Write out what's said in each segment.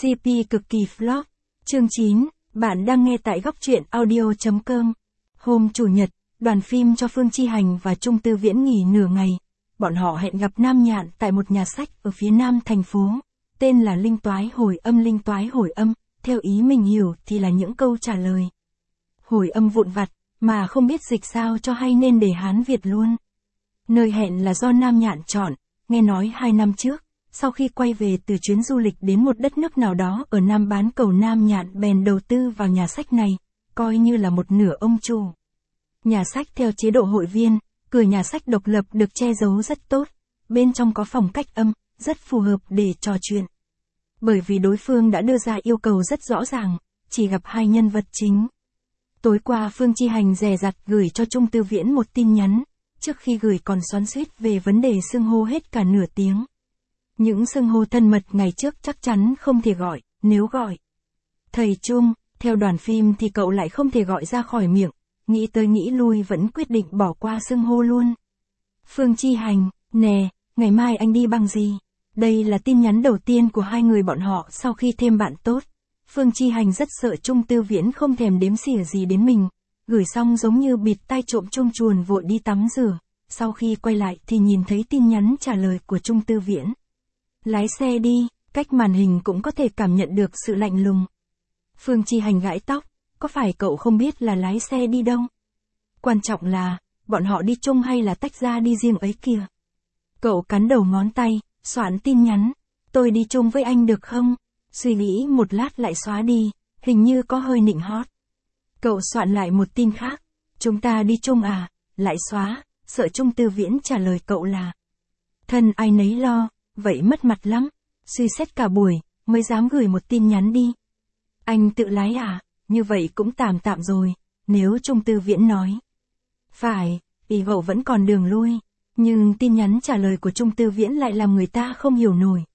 CP cực kỳ flop. Chương 9, bạn đang nghe tại góc truyện audio.com. Hôm Chủ nhật, đoàn phim cho Phương Chi Hành và Trung Tư Viễn nghỉ nửa ngày. Bọn họ hẹn gặp Nam Nhạn tại một nhà sách ở phía nam thành phố. Tên là Linh Toái Hồi âm, theo ý mình hiểu thì là những câu trả lời. Hồi âm vụn vặt, mà không biết dịch sao cho hay nên để Hán Việt luôn. Nơi hẹn là do Nam Nhạn chọn, nghe nói 2 năm trước, sau khi quay về từ chuyến du lịch đến một đất nước nào đó ở Nam bán cầu, Nam Nhạn bèn đầu tư vào nhà sách này, coi như là một nửa ông chủ. Nhà sách theo chế độ hội viên, cửa nhà sách độc lập được che giấu rất tốt, bên trong có phòng cách âm, rất phù hợp để trò chuyện. Bởi vì đối phương đã đưa ra yêu cầu rất rõ ràng, chỉ gặp 2 nhân vật chính. Tối qua Phương Chi Hành dè dặt gửi cho Trung Tư Viễn một tin nhắn, trước khi gửi còn xoắn xuýt về vấn đề xưng hô hết cả nửa tiếng. Những xưng hô thân mật ngày trước chắc chắn không thể gọi, nếu gọi thầy Trung, theo đoàn phim thì cậu lại không thể gọi ra khỏi miệng, nghĩ tới nghĩ lui vẫn quyết định bỏ qua xưng hô luôn. Phương Chi Hành, nè, ngày mai anh đi bằng gì? Đây là tin nhắn đầu tiên của hai người bọn họ sau khi thêm bạn tốt. Phương Chi Hành rất sợ Trung Tư Viễn không thèm đếm xỉa gì đến mình, gửi xong giống như bịt tai trộm chuông chuồn vội đi tắm rửa, sau khi quay lại thì nhìn thấy tin nhắn trả lời của Trung Tư Viễn. Lái xe đi, cách màn hình cũng có thể cảm nhận được sự lạnh lùng. Phương Chi Hành gãi tóc, có phải cậu không biết là lái xe đi đâu? Quan trọng là, bọn họ đi chung hay là tách ra đi riêng ấy kìa. Cậu cắn đầu ngón tay, soạn tin nhắn, tôi đi chung với anh được không? Suy nghĩ một lát lại xóa đi, hình như có hơi nịnh hót. Cậu soạn lại một tin khác, chúng ta đi chung à? Lại xóa, sợ Trung Tư Viễn trả lời cậu là thân ai nấy lo, vậy mất mặt lắm. Suy xét cả buổi, mới dám gửi một tin nhắn đi. Anh tự lái à? Như vậy cũng tạm tạm rồi, nếu Trung Tư Viễn nói phải, thì cậu vẫn còn đường lui. Nhưng tin nhắn trả lời của Trung Tư Viễn lại làm người ta không hiểu nổi.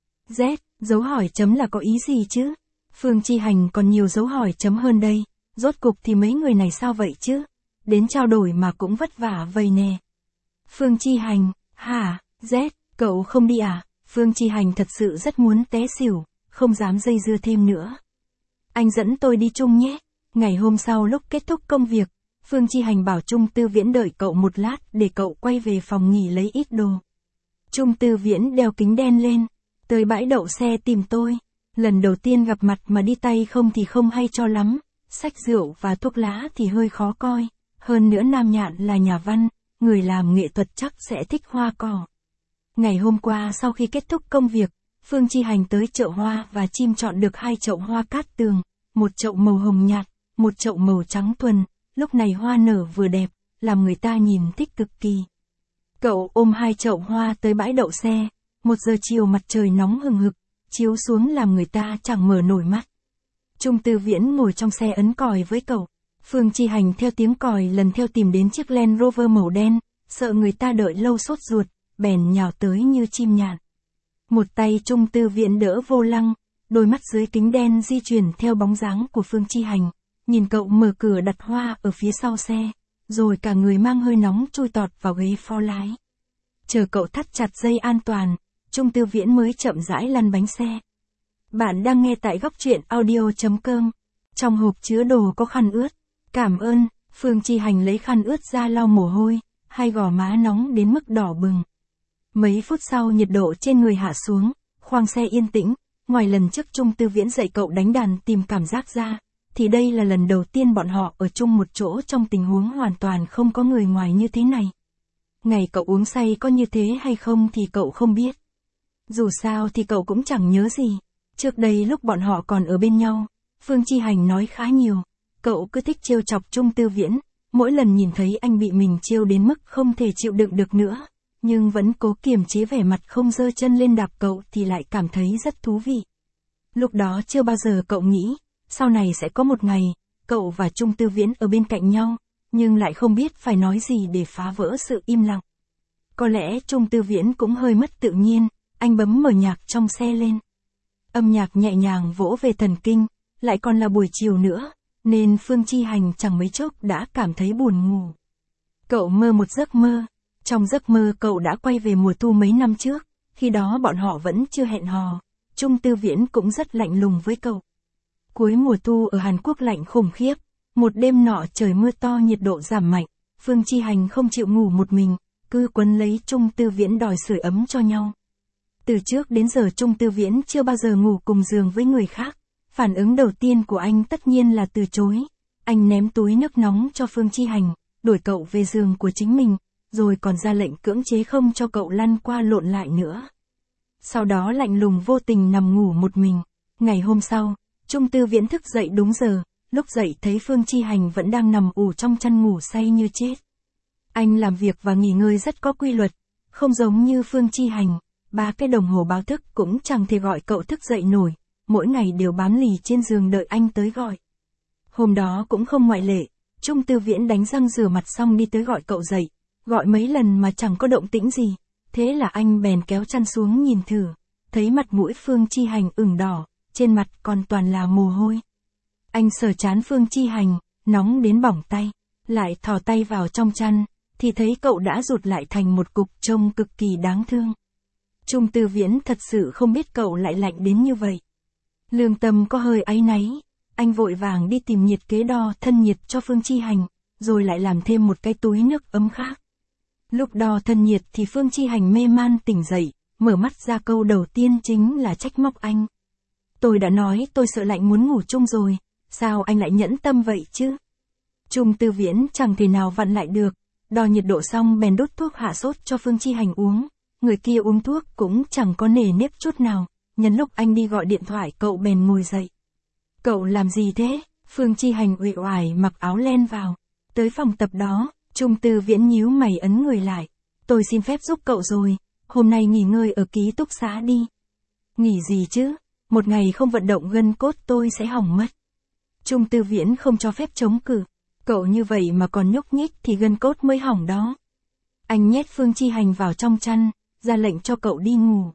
Z, dấu hỏi chấm là có ý gì chứ? Phương Chi Hành còn nhiều dấu hỏi chấm hơn đây, rốt cục thì mấy người này sao vậy chứ? Đến trao đổi mà cũng vất vả vầy nè. Phương Chi Hành, hả, Z, cậu không đi à? Phương Chi Hành thật sự rất muốn té xỉu, không dám dây dưa thêm nữa. Anh dẫn tôi đi chung nhé. Ngày hôm sau lúc kết thúc công việc, Phương Chi Hành bảo Trung Tư Viễn đợi cậu một lát để cậu quay về phòng nghỉ lấy ít đồ. Trung Tư Viễn đeo kính đen lên, tới bãi đậu xe tìm tôi. Lần đầu tiên gặp mặt mà đi tay không thì không hay cho lắm, xách rượu và thuốc lá thì hơi khó coi. Hơn nữa Nam Nhạn là nhà văn, người làm nghệ thuật chắc sẽ thích hoa cỏ. Ngày hôm qua sau khi kết thúc công việc, Phương Chi Hành tới chợ hoa và chim chọn được 2 chậu hoa cát tường, một chậu màu hồng nhạt, một chậu màu trắng thuần. Lúc này hoa nở vừa đẹp, làm người ta nhìn thích cực kỳ. Cậu ôm 2 chậu hoa tới bãi đậu xe, 1 giờ chiều mặt trời nóng hừng hực, chiếu xuống làm người ta chẳng mở nổi mắt. Trung Tư Viễn ngồi trong xe ấn còi với cậu. Phương Chi Hành theo tiếng còi lần theo tìm đến chiếc Land Rover màu đen, sợ người ta đợi lâu sốt ruột, bèn nhào tới như chim nhạn. Một tay Trung Tư Viễn đỡ vô lăng, đôi mắt dưới kính đen di chuyển theo bóng dáng của Phương Chi Hành. Nhìn cậu mở cửa đặt hoa ở phía sau xe, rồi cả người mang hơi nóng chui tọt vào ghế phó lái. Chờ cậu thắt chặt dây an toàn, Trung Tư Viễn mới chậm rãi lăn bánh xe. Bạn đang nghe tại góc truyện audio.com. Trong hộp chứa đồ có khăn ướt. Cảm ơn, Phương Chi Hành lấy khăn ướt ra lau mồ hôi, 2 gò má nóng đến mức đỏ bừng. Mấy phút sau nhiệt độ trên người hạ xuống, khoang xe yên tĩnh, ngoài lần trước Trung Tư Viễn dạy cậu đánh đàn tìm cảm giác ra, thì đây là lần đầu tiên bọn họ ở chung một chỗ trong tình huống hoàn toàn không có người ngoài như thế này. Ngày cậu uống say có như thế hay không thì cậu không biết. Dù sao thì cậu cũng chẳng nhớ gì. Trước đây lúc bọn họ còn ở bên nhau, Phương Chi Hành nói khá nhiều. Cậu cứ thích trêu chọc Trung Tư Viễn, mỗi lần nhìn thấy anh bị mình trêu đến mức không thể chịu đựng được nữa, nhưng vẫn cố kiềm chế vẻ mặt không giơ chân lên đạp cậu thì lại cảm thấy rất thú vị. Lúc đó chưa bao giờ cậu nghĩ, sau này sẽ có một ngày, cậu và Trung Tư Viễn ở bên cạnh nhau, nhưng lại không biết phải nói gì để phá vỡ sự im lặng. Có lẽ Trung Tư Viễn cũng hơi mất tự nhiên, anh bấm mở nhạc trong xe lên. Âm nhạc nhẹ nhàng vỗ về thần kinh, lại còn là buổi chiều nữa, nên Phương Chi Hành chẳng mấy chốc đã cảm thấy buồn ngủ. Cậu mơ một giấc mơ, trong giấc mơ cậu đã quay về mùa thu mấy năm trước, khi đó bọn họ vẫn chưa hẹn hò. Trung Tư Viễn cũng rất lạnh lùng với cậu. Cuối mùa thu ở Hàn Quốc lạnh khủng khiếp, một đêm nọ trời mưa to nhiệt độ giảm mạnh, Phương Chi Hành không chịu ngủ một mình, cứ quấn lấy Trung Tư Viễn đòi sưởi ấm cho nhau. Từ trước đến giờ Trung Tư Viễn chưa bao giờ ngủ cùng giường với người khác, phản ứng đầu tiên của anh tất nhiên là từ chối. Anh ném túi nước nóng cho Phương Chi Hành, đuổi cậu về giường của chính mình, rồi còn ra lệnh cưỡng chế không cho cậu lăn qua lộn lại nữa. Sau đó lạnh lùng vô tình nằm ngủ một mình. Ngày hôm sau, Trung Tư Viễn thức dậy đúng giờ, lúc dậy thấy Phương Chi Hành vẫn đang nằm ù trong chăn ngủ say như chết. Anh làm việc và nghỉ ngơi rất có quy luật, không giống như Phương Chi Hành, 3 cái đồng hồ báo thức cũng chẳng thể gọi cậu thức dậy nổi, mỗi ngày đều bám lì trên giường đợi anh tới gọi. Hôm đó cũng không ngoại lệ, Trung Tư Viễn đánh răng rửa mặt xong đi tới gọi cậu dậy, gọi mấy lần mà chẳng có động tĩnh gì, thế là anh bèn kéo chăn xuống nhìn thử, thấy mặt mũi Phương Chi Hành ửng đỏ, trên mặt còn toàn là mồ hôi. Anh sờ trán Phương Chi Hành, nóng đến bỏng tay, lại thò tay vào trong chăn, thì thấy cậu đã rụt lại thành một cục trông cực kỳ đáng thương. Trung Tư Viễn thật sự không biết cậu lại lạnh đến như vậy. Lương tâm có hơi áy náy, anh vội vàng đi tìm nhiệt kế đo thân nhiệt cho Phương Chi Hành, rồi lại làm thêm một cái túi nước ấm khác. Lúc đo thân nhiệt thì Phương Chi Hành mê man tỉnh dậy, mở mắt ra câu đầu tiên chính là trách móc anh. Tôi đã nói tôi sợ lạnh muốn ngủ chung rồi, sao anh lại nhẫn tâm vậy chứ? Trung Tư Viễn chẳng thể nào vặn lại được, đo nhiệt độ xong bèn đút thuốc hạ sốt cho Phương Chi Hành uống, người kia uống thuốc cũng chẳng có nề nếp chút nào, nhân lúc anh đi gọi điện thoại cậu bèn ngồi dậy. Cậu làm gì thế? Phương Chi Hành uể oải mặc áo len vào, tới phòng tập đó, Trung Tư Viễn nhíu mày ấn người lại, tôi xin phép giúp cậu rồi, hôm nay nghỉ ngơi ở ký túc xá đi. Nghỉ gì chứ? Một ngày không vận động gân cốt tôi sẽ hỏng mất. Trung Tư Viễn không cho phép chống cự, cậu như vậy mà còn nhúc nhích thì gân cốt mới hỏng đó. Anh nhét Phương Chi Hành vào trong chăn, ra lệnh cho cậu đi ngủ.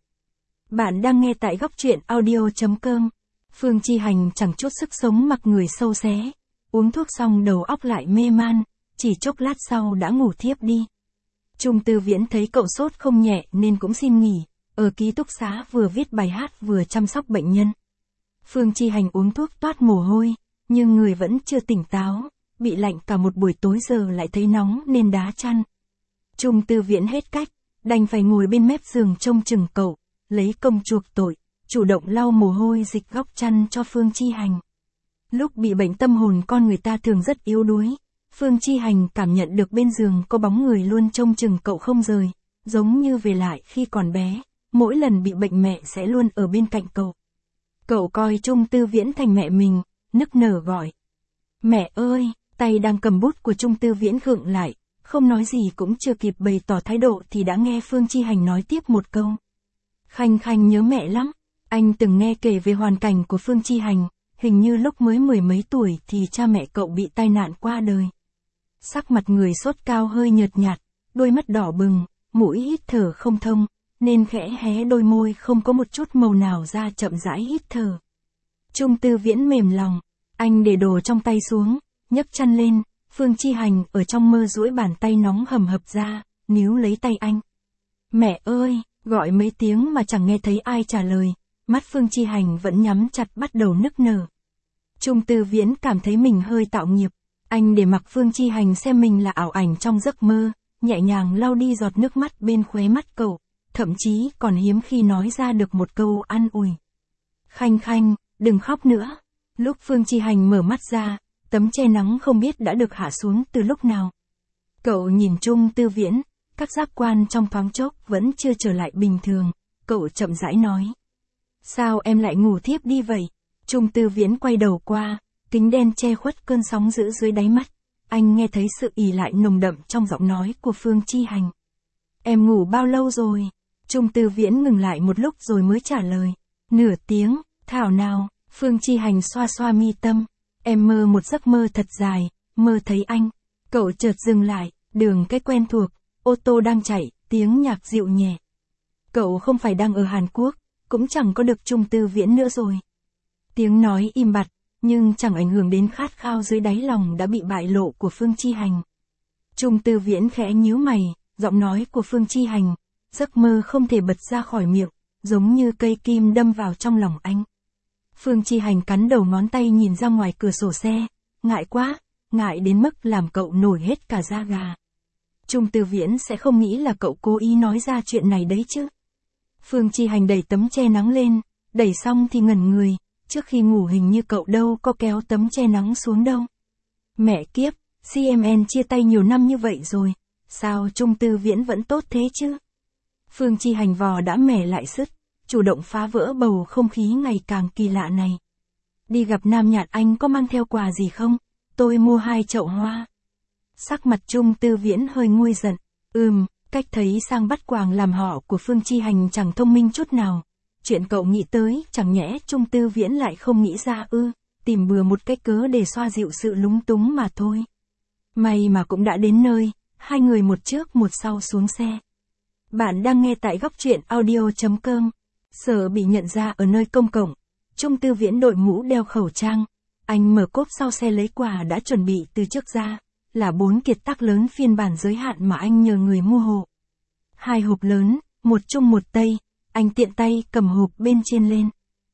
Bạn đang nghe tại góc truyện audio.com. Phương Chi Hành chẳng chút sức sống mặc người sâu xé, uống thuốc xong đầu óc lại mê man, chỉ chốc lát sau đã ngủ thiếp đi. Trung Tư Viễn thấy cậu sốt không nhẹ nên cũng xin nghỉ, ở ký túc xá vừa viết bài hát vừa chăm sóc bệnh nhân. Phương Chi Hành uống thuốc toát mồ hôi, nhưng người vẫn chưa tỉnh táo, bị lạnh cả một buổi tối giờ lại thấy nóng nên đá chăn. Trung Tư Viễn hết cách, đành phải ngồi bên mép giường trông chừng cậu, lấy công chuộc tội, chủ động lau mồ hôi dịch góc chăn cho Phương Chi Hành. Lúc bị bệnh tâm hồn con người ta thường rất yếu đuối, Phương Chi Hành cảm nhận được bên giường có bóng người luôn trông chừng cậu không rời, giống như về lại khi còn bé, mỗi lần bị bệnh mẹ sẽ luôn ở bên cạnh cậu. Cậu coi Trung Tư Viễn thành mẹ mình, nức nở gọi. Mẹ ơi, tay đang cầm bút của Trung Tư Viễn khựng lại, không nói gì cũng chưa kịp bày tỏ thái độ thì đã nghe Phương Chi Hành nói tiếp một câu. Khanh Khanh nhớ mẹ lắm, anh từng nghe kể về hoàn cảnh của Phương Chi Hành, hình như lúc mới 10 mấy tuổi thì cha mẹ cậu bị tai nạn qua đời. Sắc mặt người sốt cao hơi nhợt nhạt, đôi mắt đỏ bừng, mũi hít thở không thông, nên khẽ hé đôi môi không có một chút màu nào ra chậm rãi hít thở. Trung Tư Viễn mềm lòng, anh để đồ trong tay xuống, nhấc chăn lên, Phương Chi Hành ở trong mơ duỗi bàn tay nóng hầm hập ra, níu lấy tay anh. Mẹ ơi, gọi mấy tiếng mà chẳng nghe thấy ai trả lời, mắt Phương Chi Hành vẫn nhắm chặt bắt đầu nức nở. Trung Tư Viễn cảm thấy mình hơi tạo nghiệp, anh để mặc Phương Chi Hành xem mình là ảo ảnh trong giấc mơ, nhẹ nhàng lau đi giọt nước mắt bên khóe mắt cậu, thậm chí còn hiếm khi nói ra được một câu an ủi. Khanh Khanh, đừng khóc nữa. Lúc Phương Chi Hành mở mắt ra, tấm che nắng không biết đã được hạ xuống từ lúc nào. Cậu nhìn Trung Tư Viễn, các giác quan trong thoáng chốc vẫn chưa trở lại bình thường, cậu chậm rãi nói. Sao em lại ngủ thiếp đi vậy? Trung Tư Viễn quay đầu qua, kính đen che khuất cơn sóng dữ dưới đáy mắt, anh nghe thấy sự ỉ lại nồng đậm trong giọng nói của Phương Chi Hành. Em ngủ bao lâu rồi? Trung Tư Viễn ngừng lại một lúc rồi mới trả lời. Nửa tiếng, thảo nào, Phương Chi Hành xoa xoa mi tâm. Em mơ một giấc mơ thật dài, mơ thấy anh. Cậu chợt dừng lại, đường cái quen thuộc, ô tô đang chạy, tiếng nhạc dịu nhẹ. Cậu không phải đang ở Hàn Quốc, cũng chẳng có được Trung Tư Viễn nữa rồi. Tiếng nói im bặt, nhưng chẳng ảnh hưởng đến khát khao dưới đáy lòng đã bị bại lộ của Phương Chi Hành. Trung Tư Viễn khẽ nhíu mày, giọng nói của Phương Chi Hành, giấc mơ không thể bật ra khỏi miệng, giống như cây kim đâm vào trong lòng anh. Phương Chi Hành cắn đầu ngón tay nhìn ra ngoài cửa sổ xe, ngại quá, ngại đến mức làm cậu nổi hết cả da gà. Trung Tư Viễn sẽ không nghĩ là cậu cố ý nói ra chuyện này đấy chứ. Phương Chi Hành đẩy tấm che nắng lên, đẩy xong thì ngẩn người, trước khi ngủ hình như cậu đâu có kéo tấm che nắng xuống đâu. Mẹ kiếp, CMN chia tay nhiều năm như vậy rồi, sao Trung Tư Viễn vẫn tốt thế chứ? Phương Chi Hành vò đã mẻ lại sứt, chủ động phá vỡ bầu không khí ngày càng kỳ lạ này. Đi gặp Nam Nhạn anh có mang theo quà gì không? Tôi mua 2 chậu hoa. Sắc mặt Trung Tư Viễn hơi nguôi giận. Cách thấy sang bắt quàng làm họ của Phương Chi Hành chẳng thông minh chút nào. Chuyện cậu nghĩ tới, chẳng nhẽ Trung Tư Viễn lại không nghĩ ra tìm bừa một cái cớ để xoa dịu sự lúng túng mà thôi. May mà cũng đã đến nơi, hai người một trước một sau xuống xe. Bạn đang nghe tại góc truyện audio.com. Sợ bị nhận ra ở nơi công cộng, Trung Tư Viễn đội mũ đeo khẩu trang. Anh mở cốp sau xe lấy quà đã chuẩn bị từ trước ra, là 4 kiệt tác lớn phiên bản giới hạn mà anh nhờ người mua hộ. 2 hộp lớn, một chung một tây, anh tiện tay cầm hộp bên trên lên.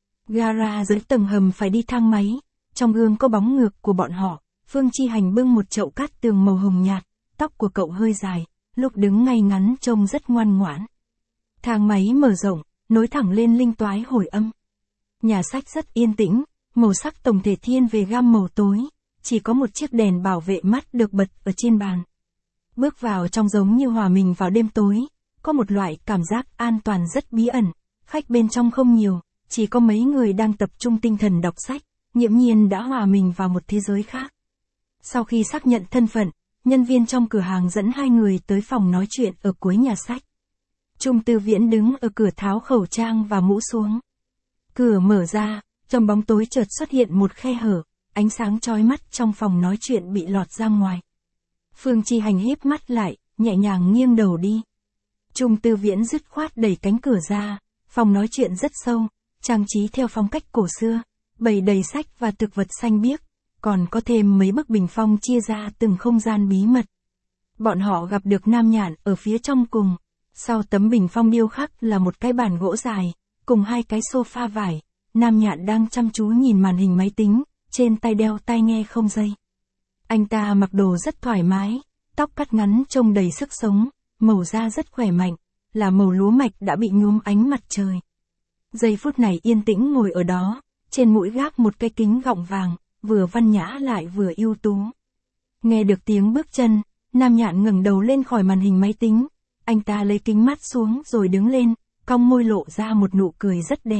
Gara dưới tầng hầm phải đi thang máy, trong gương có bóng ngược của bọn họ. Phương Chi Hành bưng một chậu cát tường màu hồng nhạt, tóc của cậu hơi dài, lúc đứng ngay ngắn trông rất ngoan ngoãn. Thang máy mở rộng, nối thẳng lên linh toái hồi âm. Nhà sách rất yên tĩnh, màu sắc tổng thể thiên về gam màu tối, chỉ có một chiếc đèn bảo vệ mắt được bật ở trên bàn. Bước vào trong giống như hòa mình vào đêm tối, có một loại cảm giác an toàn rất bí ẩn, khách bên trong không nhiều, chỉ có mấy người đang tập trung tinh thần đọc sách, nghiễm nhiên đã hòa mình vào một thế giới khác. Sau khi xác nhận thân phận, nhân viên trong cửa hàng dẫn 2 người tới phòng nói chuyện ở cuối nhà sách. Trung Tư Viễn đứng ở cửa tháo khẩu trang và mũ xuống. Cửa mở ra, trong bóng tối chợt xuất hiện một khe hở, ánh sáng chói mắt trong phòng nói chuyện bị lọt ra ngoài. Phương Chi Hành híp mắt lại, nhẹ nhàng nghiêng đầu đi. Trung Tư Viễn dứt khoát đẩy cánh cửa ra, phòng nói chuyện rất sâu, trang trí theo phong cách cổ xưa, bày đầy sách và thực vật xanh biếc, còn có thêm mấy bức bình phong chia ra từng không gian bí mật. Bọn họ gặp được Nam Nhạn ở phía trong cùng, sau tấm bình phong điêu khắc là một cái bàn gỗ dài, cùng 2 cái sofa vải. Nam Nhạn đang chăm chú nhìn màn hình máy tính, trên tay đeo tai nghe không dây. Anh ta mặc đồ rất thoải mái, tóc cắt ngắn trông đầy sức sống, màu da rất khỏe mạnh, là màu lúa mạch đã bị nhuốm ánh mặt trời. Giây phút này yên tĩnh ngồi ở đó, trên mũi gác một cái kính gọng vàng, vừa văn nhã lại vừa ưu tú. Nghe được tiếng bước chân, Nam Nhạn ngẩng đầu lên khỏi màn hình máy tính, anh ta lấy kính mắt xuống rồi đứng lên, cong môi lộ ra một nụ cười rất đẹp.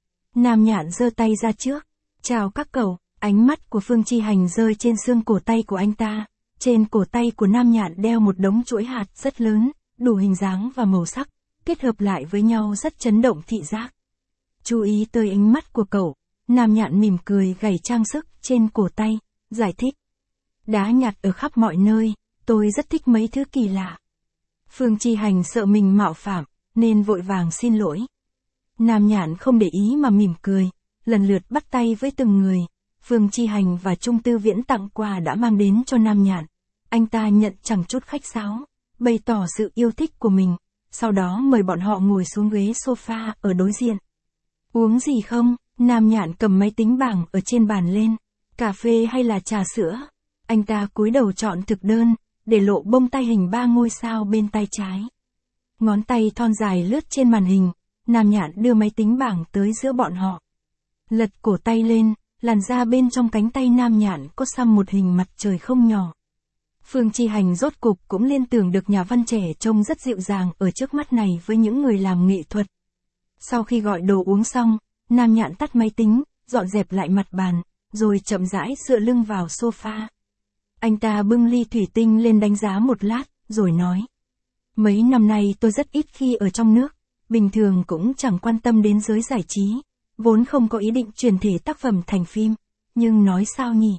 Nam Nhạn giơ tay ra trước, chào các cậu, ánh mắt của Phương Chi Hành rơi trên xương cổ tay của anh ta. Trên cổ tay của Nam Nhạn đeo một đống chuỗi hạt rất lớn, đủ hình dáng và màu sắc, kết hợp lại với nhau rất chấn động thị giác. Chú ý tới ánh mắt của cậu, Nam Nhạn mỉm cười gảy trang sức trên cổ tay, giải thích. Đá nhặt ở khắp mọi nơi, tôi rất thích mấy thứ kỳ lạ. Phương Chi Hành sợ mình mạo phạm, nên vội vàng xin lỗi. Nam Nhạn không để ý mà mỉm cười, lần lượt bắt tay với từng người. Phương Chi Hành và Trung Tư Viễn tặng quà đã mang đến cho Nam Nhạn. Anh ta nhận chẳng chút khách sáo, bày tỏ sự yêu thích của mình, sau đó mời bọn họ ngồi xuống ghế sofa ở đối diện. Uống gì không? Nam Nhạn cầm máy tính bảng ở trên bàn lên. Cà phê hay là trà sữa? Anh ta cúi đầu chọn thực đơn, để lộ bông tay hình 3 ngôi sao bên tay trái. Ngón tay thon dài lướt trên màn hình, Nam Nhạn đưa máy tính bảng tới giữa bọn họ. Lật cổ tay lên, làn da bên trong cánh tay Nam Nhạn có xăm một hình mặt trời không nhỏ. Phương Chi Hành rốt cục cũng liên tưởng được nhà văn trẻ trông rất dịu dàng ở trước mắt này với những người làm nghệ thuật. Sau khi gọi đồ uống xong, Nam Nhạn tắt máy tính, dọn dẹp lại mặt bàn, rồi chậm rãi dựa lưng vào sofa. Anh ta bưng ly thủy tinh lên đánh giá một lát, rồi nói. Mấy năm nay tôi rất ít khi ở trong nước, bình thường cũng chẳng quan tâm đến giới giải trí, vốn không có ý định chuyển thể tác phẩm thành phim, nhưng nói sao nhỉ?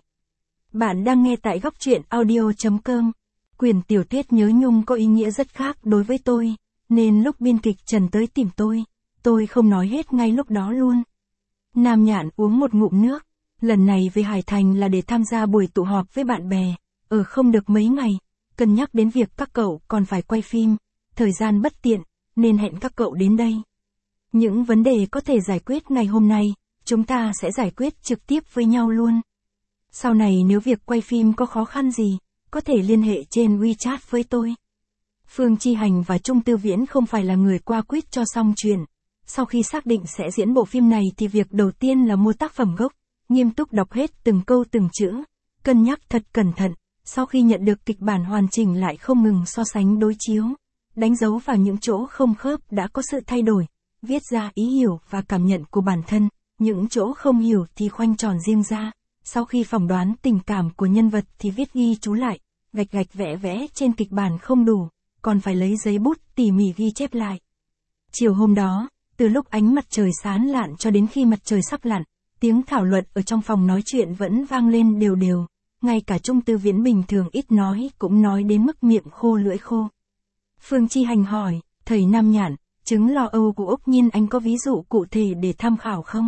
Bạn đang nghe tại góc truyện audio.com. Quyển tiểu thuyết Nhớ Nhung có ý nghĩa rất khác đối với tôi, nên lúc biên kịch Trần tới tìm tôi không nói hết ngay lúc đó luôn. Nam Nhạn uống một ngụm nước, lần này về Hải Thành là để tham gia buổi tụ họp với bạn bè, ở không được mấy ngày, cân nhắc đến việc các cậu còn phải quay phim, thời gian bất tiện, nên hẹn các cậu đến đây. Những vấn đề có thể giải quyết ngày hôm nay, chúng ta sẽ giải quyết trực tiếp với nhau luôn. Sau này nếu việc quay phim có khó khăn gì, có thể liên hệ trên WeChat với tôi. Phương Chi Hành và Trung Tư Viễn không phải là người qua quýt cho xong chuyện. Sau khi xác định sẽ diễn bộ phim này thì việc đầu tiên là mua tác phẩm gốc, nghiêm túc đọc hết từng câu từng chữ, cân nhắc thật cẩn thận, sau khi nhận được kịch bản hoàn chỉnh lại không ngừng so sánh đối chiếu, đánh dấu vào những chỗ không khớp đã có sự thay đổi, viết ra ý hiểu và cảm nhận của bản thân, những chỗ không hiểu thì khoanh tròn riêng ra, sau khi phỏng đoán tình cảm của nhân vật thì viết ghi chú lại, gạch gạch vẽ vẽ trên kịch bản không đủ, còn phải lấy giấy bút tỉ mỉ ghi chép lại. Chiều hôm đó, từ lúc ánh mặt trời sáng lạn cho đến khi mặt trời sắp lặn, tiếng thảo luận ở trong phòng nói chuyện vẫn vang lên đều đều, ngay cả Trung Tư Viễn bình thường ít nói cũng nói đến mức miệng khô lưỡi khô. Phương Chi Hành hỏi, thầy Nam Nhạn, chứng lo âu của Úc Nhiên anh có ví dụ cụ thể để tham khảo không?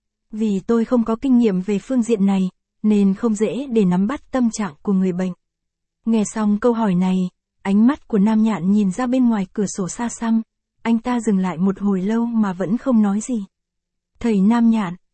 Vì tôi không có kinh nghiệm về phương diện này, nên không dễ để nắm bắt tâm trạng của người bệnh. Nghe xong câu hỏi này, ánh mắt của Nam Nhạn nhìn ra bên ngoài cửa sổ xa xăm, anh ta dừng lại một hồi lâu mà vẫn không nói gì. Thầy Nam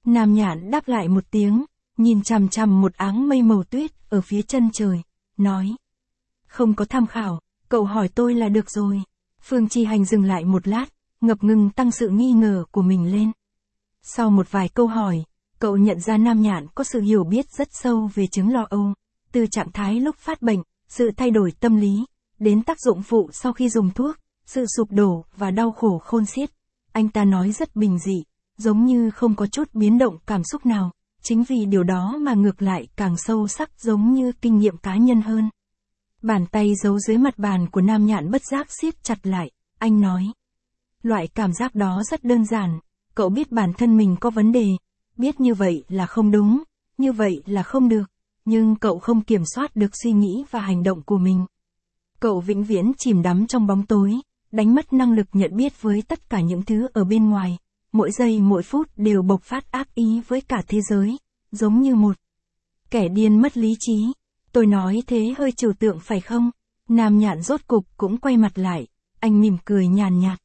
Nhạn đáp lại một tiếng, nhìn chằm chằm một áng mây màu tuyết ở phía chân trời, nói. Không có tham khảo, cậu hỏi tôi là được rồi. Phương Chi Hành dừng lại một lát, ngập ngừng tăng sự nghi ngờ của mình lên. Sau một vài câu hỏi, cậu nhận ra Nam Nhạn có sự hiểu biết rất sâu về chứng lo âu, từ trạng thái lúc phát bệnh, sự thay đổi tâm lý, đến tác dụng phụ sau khi dùng thuốc, sự sụp đổ và đau khổ khôn xiết. Anh ta nói rất bình dị, giống như không có chút biến động cảm xúc nào, chính vì điều đó mà ngược lại càng sâu sắc giống như kinh nghiệm cá nhân hơn. Bàn tay giấu dưới mặt bàn của Nam Nhạn bất giác siết chặt lại, anh nói. Loại cảm giác đó rất đơn giản, cậu biết bản thân mình có vấn đề, biết như vậy là không đúng, như vậy là không được, nhưng cậu không kiểm soát được suy nghĩ và hành động của mình. Cậu vĩnh viễn chìm đắm trong bóng tối, đánh mất năng lực nhận biết với tất cả những thứ ở bên ngoài, mỗi giây mỗi phút đều bộc phát ác ý với cả thế giới, giống như một kẻ điên mất lý trí. Tôi nói thế hơi trừu tượng phải không? Nam Nhạn rốt cục cũng quay mặt lại, anh mỉm cười nhàn nhạt.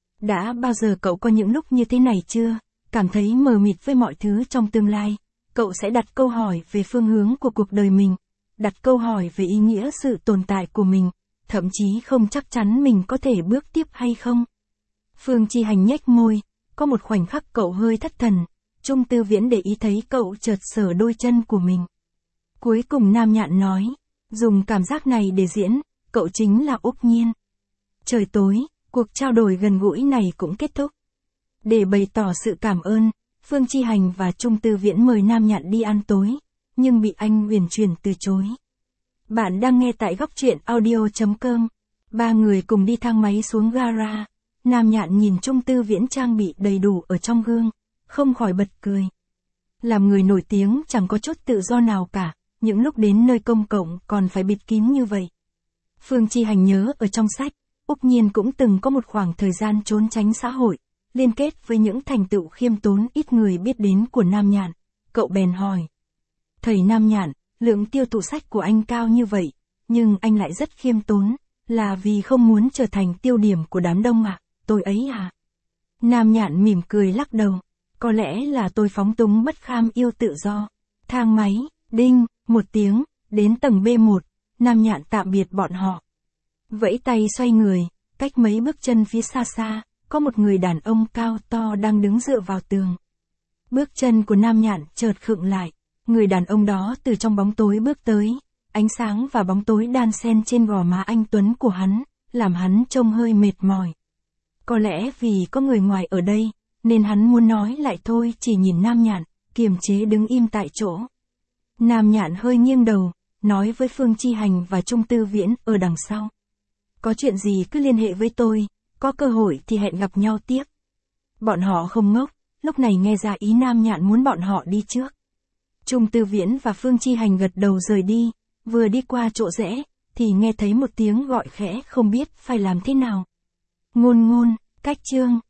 Đã bao giờ cậu có những lúc như thế này chưa? Cảm thấy mờ mịt với mọi thứ trong tương lai, cậu sẽ đặt câu hỏi về phương hướng của cuộc đời mình, đặt câu hỏi về ý nghĩa sự tồn tại của mình, thậm chí không chắc chắn mình có thể bước tiếp hay không. Phương Chi Hành nhếch môi, có một khoảnh khắc cậu hơi thất thần, Trung Tư Viễn để ý thấy cậu chợt sờ đôi chân của mình. Cuối cùng Nam Nhạn nói, dùng cảm giác này để diễn, cậu chính là Úc Nhiên. Trời tối, cuộc trao đổi gần gũi này cũng kết thúc. Để bày tỏ sự cảm ơn, Phương Chi Hành và Trung Tư Viễn mời Nam Nhạn đi ăn tối, nhưng bị anh uyển chuyển từ chối. Bạn đang nghe tại góc truyện audio.com. Ba người cùng đi thang máy xuống gara. Nam Nhạn nhìn Trung Tư Viễn trang bị đầy đủ ở trong gương, không khỏi bật cười. Làm người nổi tiếng chẳng có chút tự do nào cả, những lúc đến nơi công cộng còn phải bịt kín như vậy. Phương Chi Hành nhớ ở trong sách, Úc Nhiên cũng từng có một khoảng thời gian trốn tránh xã hội, liên kết với những thành tựu khiêm tốn ít người biết đến của Nam Nhạn. Cậu bèn hỏi. Thầy Nam Nhạn, lượng tiêu thụ sách của anh cao như vậy, nhưng anh lại rất khiêm tốn, là vì không muốn trở thành tiêu điểm của đám đông à, tôi ấy à? Nam Nhạn mỉm cười lắc đầu, có lẽ là tôi phóng túng bất kham yêu tự do. Thang máy, đinh, một tiếng, đến tầng B1, Nam Nhạn tạm biệt bọn họ. Vẫy tay xoay người, cách mấy bước chân phía xa xa, có một người đàn ông cao to đang đứng dựa vào tường. Bước chân của Nam Nhạn chợt khựng lại, người đàn ông đó từ trong bóng tối bước tới, ánh sáng và bóng tối đan xen trên gò má anh tuấn của hắn, làm hắn trông hơi mệt mỏi. Có lẽ vì có người ngoài ở đây, nên hắn muốn nói lại thôi chỉ nhìn Nam Nhạn, kiềm chế đứng im tại chỗ. Nam Nhạn hơi nghiêng đầu, nói với Phương Chi Hành và Trung Tư Viễn ở đằng sau. Có chuyện gì cứ liên hệ với tôi, có cơ hội thì hẹn gặp nhau tiếp. Bọn họ không ngốc, lúc này nghe ra ý Nam Nhạn muốn bọn họ đi trước. Trung Tư Viễn và Phương Chi Hành gật đầu rời đi, vừa đi qua chỗ rẽ, thì nghe thấy một tiếng gọi khẽ không biết phải làm thế nào. Ngôn ngôn, cách chương.